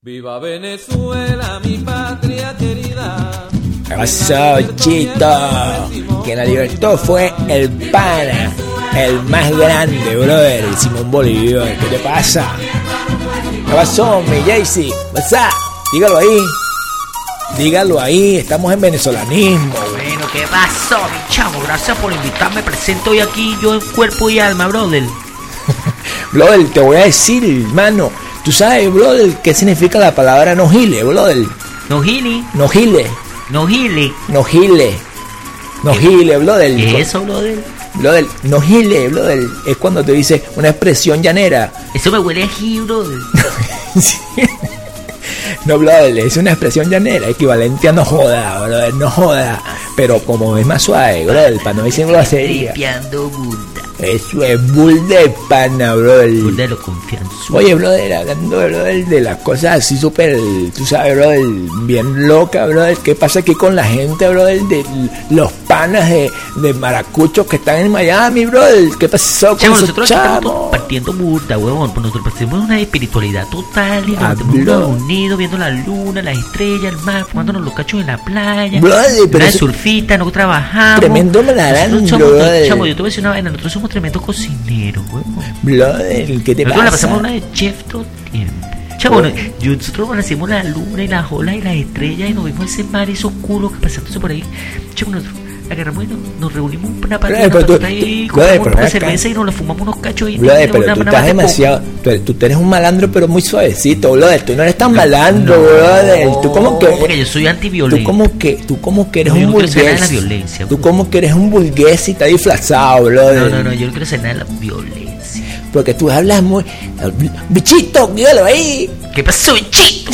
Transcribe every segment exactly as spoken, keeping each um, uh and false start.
Viva Venezuela, mi patria querida. ¿Qué pasó, Chito? Quien la libertó fue el pana, el más grande, brother, el Simón Bolívar. ¿Qué te pasa? ¿Qué pasó, mi Jaycee? ¿What's up? Dígalo ahí. Dígalo ahí, estamos en venezolanismo. Bueno, ¿qué pasó, mi chavo? Gracias por invitarme. Presento hoy aquí yo en cuerpo y alma, brother. Brother, te voy a decir, hermano. ¿Tú sabes, brother, qué significa la palabra no gile, brother? No gile. No gile. No gile. No gile. No gile, brother. ¿Qué es eso, brother? Brother, no gile, brother. Es cuando te dice una expresión llanera. Eso me huele a ají, brother. Sí. No, brother, es una expresión llanera, equivalente a no joda, brother, no joda. Pero como es más suave, brother, para no decir grosería. Limpiando bunda. Eso es bull de pana, brother. Bull de lo confianza. Oye, brother, hablando, brother, de las cosas así súper, tú sabes, brother, bien loca, brother. ¿Qué pasa aquí con la gente, brother, de los panas de, de maracuchos que están en Miami, brother? ¿Qué pasó con Chamo, esos nosotros chavos? estamos partiendo burda, huevón. Pues nosotros tenemos una espiritualidad total. Y Ah, nos tenemos bro. unidos viendo la luna, las estrellas, el mar, fumándonos los cachos en la playa. Brother, pero Una de eso- surfista, no trabajamos. Tremendo malandro, Nosotros somos, brother. chamo, yo te voy a decir una vaina. Nosotros somos tremendos cocineros, huevón. Brother, ¿qué te Nosotros la pasa? pasamos una de chef todo el tiempo. Chamo, no, yo- nosotros hacemos la luna y las olas y las estrellas y nos vemos ese mar y esos culos que pasándose por ahí. Chamo, nosotros agarramos y nos, nos reunimos una parte Brother, una pero tú- patota y brother, compramos pero un poco de ven acá. cerveza y nos la fumamos unos cachos y Brother, y pero una- tú una estás más de poco. demasiado, tú, tú eres un malandro pero muy suavecito, brother, tú no eres tan No, malandro, no, brother, tú como que, porque yo soy antiviolencia. tú como que, tú como que eres No, yo un no quiero saber nada de burgués, la violencia, tú bro. como que eres un burgués y está disfrazado, brother, No, no, no, yo no quiero saber nada de la violencia. porque tú hablas muy, bichito, dígalo ahí, ¿Qué pasó, bichito?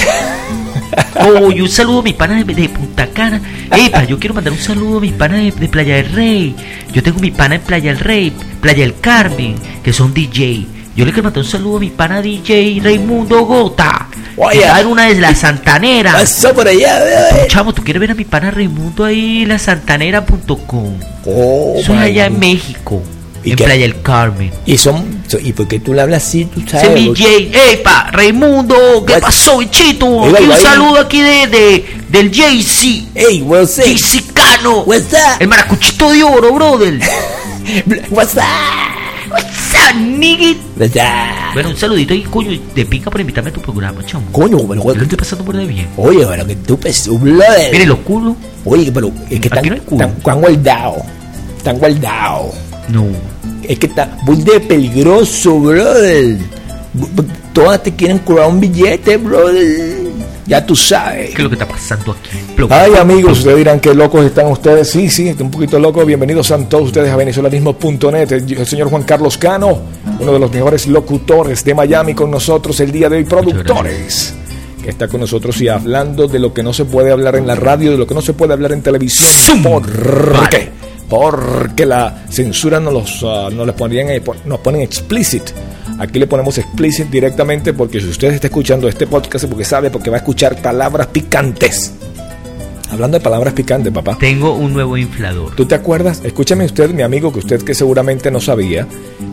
Oh, y un saludo a mis panas de, de Punta Cana. Epa, yo quiero mandar un saludo a mis panas de, de Playa del Rey. Yo tengo mis panas en Playa del Rey, Playa del Carmen, que son D J. Yo le quiero mandar un saludo a mi pana D J Raimundo Gota. Oye. Que está en una de las Santaneras. pasó por allá, brother, Chamo, ¿tú quieres ver a mi pana Raimundo ahí en la santanera punto com? oh, Eso es my allá en God. México, ¿Y en qué? Playa del Carmen. y son, y porque tú le hablas así, tú Ese sabes, D J, epa, Raimundo, ¿qué What? pasó, bichito? Ahí va, Aquí un ahí va. saludo aquí de, de del Jay-Z, hey, what's up, Jay-Z-cano, what's up, el maracuchito de oro, brother. what's up, What's up, nigga? what's up, Bueno, un saludito y coño, de pinga por invitarme a tu programa, chamo. coño, pero, Yo lo estoy pasando por de bien. oye, pero que tú, pues, brother, Mire los culos. oye, pero es que Aquí están, no hay culo. están, están guardados. Están guardados. No. Es que está muy de peligroso, brother. Bu- bu- Todas te quieren cobrar un billete, brother. Ya tú sabes. ¿Qué es lo que está pasando aquí? Plo- Ay, amigos, ustedes dirán que locos están ustedes. Sí, sí, un poquito locos. Bienvenidos a todos ustedes a venezolanismo punto net. El, el señor Juan Carlos Cano, uno de los mejores locutores de Miami, con nosotros el día de hoy. Productores, que está con nosotros y hablando de lo que no se puede hablar en la radio, de lo que no se puede hablar en televisión. ¿Por qué? Porque la censura nos los uh, nos les ponían, eh, pon- nos ponen explicit. Aquí le ponemos explicit directamente, porque si usted está escuchando este podcast es porque sabe, porque va a escuchar palabras picantes. Hablando de palabras picantes, papá. Tengo un nuevo inflador. ¿Tú te acuerdas? Escúchame usted, mi amigo, que usted que seguramente no sabía.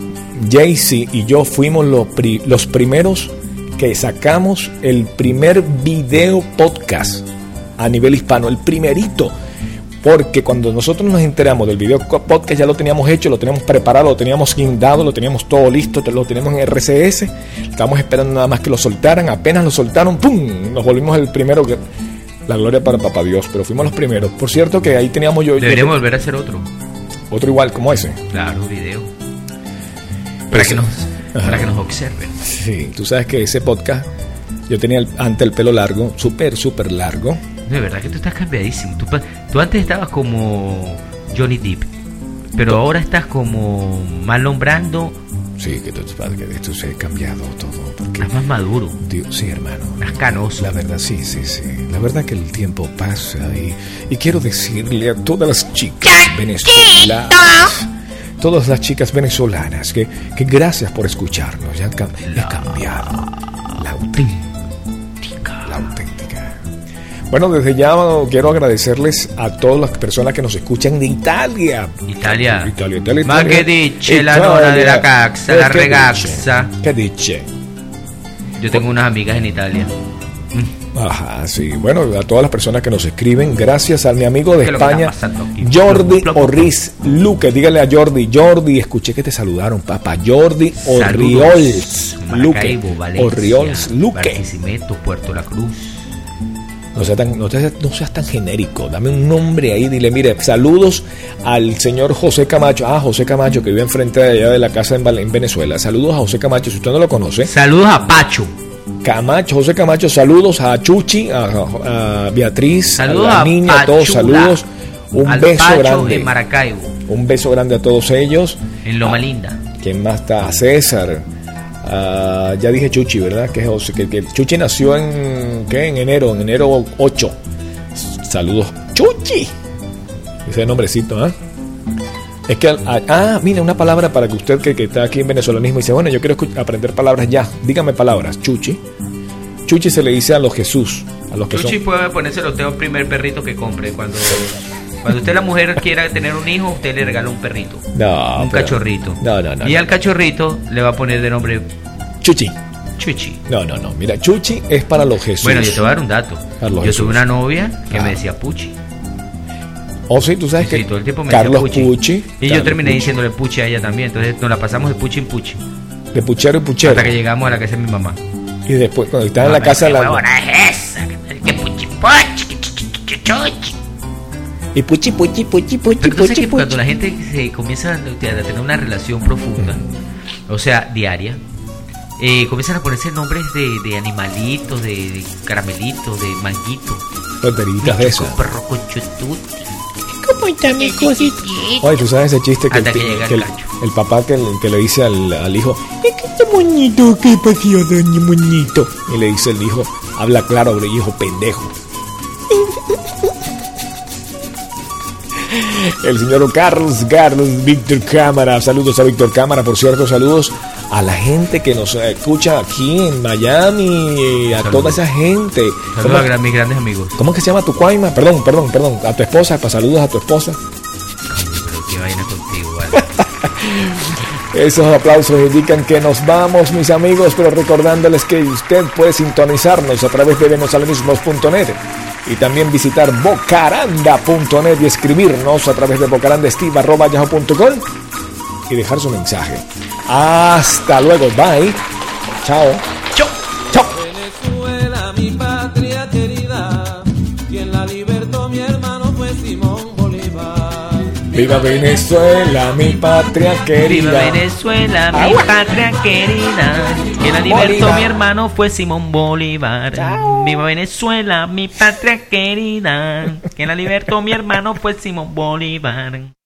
Jay-Z y yo fuimos los, pri- los primeros que sacamos el primer video podcast a nivel hispano, el primerito. Porque cuando nosotros nos enteramos del video co- podcast ya lo teníamos hecho, lo teníamos preparado, lo teníamos guindado, lo teníamos todo listo, te- lo teníamos en R C S. Estábamos esperando nada más que lo soltaran. Apenas lo soltaron, ¡pum! Nos volvimos el primero que... La gloria para papá Dios, pero fuimos los primeros. Por cierto que ahí teníamos yo... Deberíamos volver a hacer otro. Otro igual como ese. Claro, video. Para que nos, Ajá. para que nos observen. Sí, tú sabes que ese podcast, yo tenía el- antes el pelo largo, súper, súper largo. De verdad que tú estás cambiadísimo. Tú, pa- tú antes estabas como Johnny Depp, pero ahora estás como Marlon Brando. Sí, que tú sabes que esto se ha cambiado todo. Porque, Estás más maduro, Dios, sí, hermano. más canoso. La verdad, sí, sí, sí. La verdad que el tiempo pasa y, y quiero decirle a todas las chicas venezolanas, todas las chicas venezolanas, que, que gracias por escucharnos. Ya han cam- he cambiado la auténtica. La auténtica. Bueno, desde ya quiero agradecerles a todas las personas que nos escuchan de Italia. Italia. Italia, Italia, Ma Italia. che dice la Italia. nonna della cazza, Eh, la che ragazza? dice? ¿Qué dice? Yo tengo unas amigas en Italia. Ajá, sí. Bueno, a todas las personas que nos escriben, gracias a mi amigo de ¿Qué es lo que España, está pasando aquí? Jordi Plop, plop, Orriz Luque. Dígale a Jordi, Jordi, escuché que te saludaron, papá. Jordi Orriols Luque. Maracaibo, Valencia, Orriols Luque. Barquisimeto, Puerto La Cruz. No seas, tan, no, seas, no seas tan genérico, dame un nombre ahí, dile, mire, saludos al señor José Camacho, ah, José Camacho, que vive enfrente de allá de la casa en, en Venezuela. Saludos a José Camacho, si usted no lo conoce. Saludos a Pacho. Camacho, José Camacho, saludos a Chuchi, a, a Beatriz, Saludos a la a niña, a todos, Pachula, saludos. Un al beso Pacho grande. en Maracaibo, Un beso grande a todos ellos. en Loma Linda. ¿Quién más está? A César. Ah, ya dije Chuchi, ¿verdad? Que, José, que, que Chuchi nació en, ¿qué? En enero, en enero ocho. Saludos, Chuchi. Ese nombrecito, ¿ah? ¿eh? Es que, ah, mira, una palabra para que usted que, que está aquí en venezolanismo dice, bueno, yo quiero aprender palabras ya. Dígame palabras, Chuchi. Chuchi se le dice a los Jesús. A los que Chuchi son... puede ponerse usted el primer perrito que compre. Cuando, cuando usted la mujer quiera tener un hijo, usted le regala un perrito. No, un pero... cachorrito. No, no, no. Y no. al cachorrito le va a poner de nombre Chuchi. Chuchi. No, no, no. Mira, Chuchi es para los Jesús. Bueno, yo te voy a dar un dato. Carlos yo Jesús. tuve una novia que Ah. me decía Puchi. Oh, sí, tú sabes Sí, que todo el tiempo me Carlos decía Puchi. Y Carlos yo terminé Puchi. diciéndole Puchi a ella también. Entonces nos la pasamos de Puchi en Puchi. De puchero y puchero. Hasta que llegamos a la casa de mi mamá. Y después, cuando estaba en la Mamá, casa de ¿qué la... huevona es esa? Que Puchi Puchi, que chu- chu- chu- chuchi. Y puchi, puchi, puchi, puchi, Pero tú sabes puchi, que cuando puchi. la gente se comienza a tener una relación profunda, o sea, diaria, eh, comienzan a ponerse nombres de, de animalitos, de, de caramelitos, de manguitos. Tonteritas de esas. Perro con chututi. ¿Cómo está mi cosita? Oye, tú sabes ese chiste que, Hasta el, que llega que el el, cacho. el papá que, le- que le dice al, al hijo, Es que este moñito, ¿qué pasó, doña moñito? y le dice el hijo, habla claro, hombre, hijo pendejo. El señor Carlos, Carlos, Víctor Cámara, saludos a Víctor Cámara, por cierto, saludos a la gente que nos escucha aquí en Miami, a Saludos. toda esa gente. Saludos ¿Cómo, a gran- mis grandes amigos. cómo es que se llama tu cuaima? Perdón, perdón, perdón, a tu esposa, para saludos a tu esposa. Coño, pero qué vaina contigo, vale. Esos aplausos indican que nos vamos, mis amigos, pero recordándoles que usted puede sintonizarnos a través de venezolanismos punto net y también visitar bocaranda punto net y escribirnos a través de bocarandasteve arroba yahoo punto com y dejar su mensaje. Hasta luego, bye. Chao. Chau. Chao. Venezuela, mi patria querida, quien la libertó mi hermano fue Simón Bolívar. Viva Venezuela, mi patria Viva querida. Venezuela, mi Agua. patria querida. Quien la libertó Bolívar. mi hermano fue Simón Bolívar. Viva Venezuela, mi patria querida. Quien la libertó mi hermano fue Simón Bolívar.